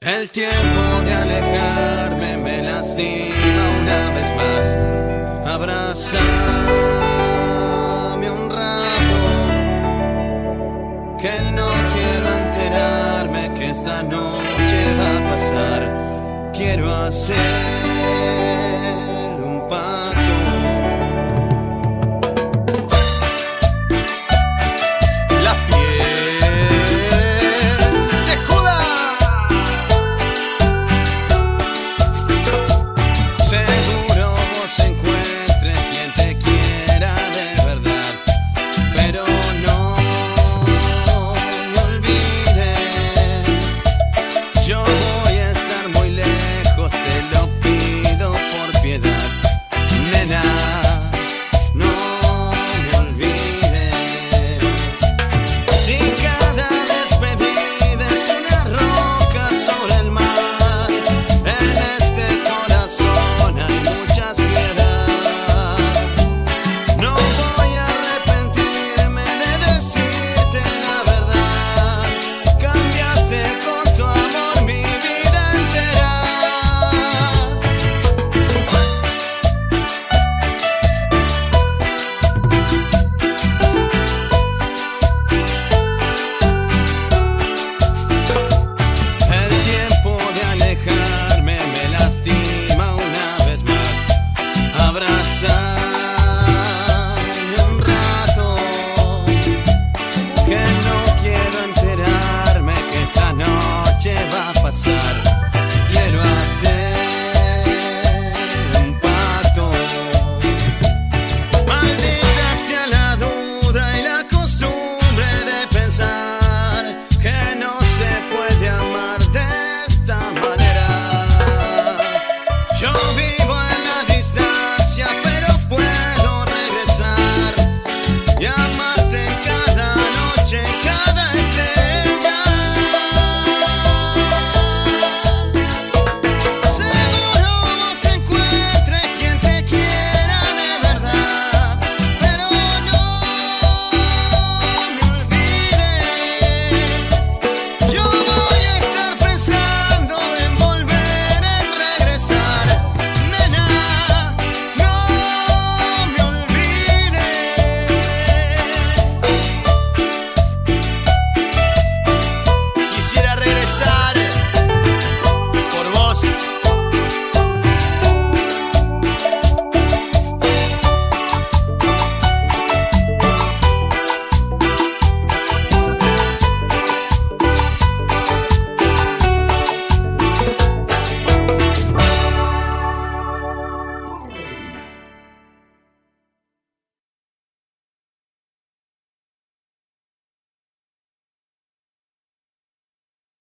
El tiempo de alejarme me lastima una vez más. Abrázame un rato, que no quiero enterarme que esta noche va a pasar. Quiero hacer un pacto. La piel de Judas. Seguro vos encuentres quien te quiera de verdad, pero no me olvides. Yo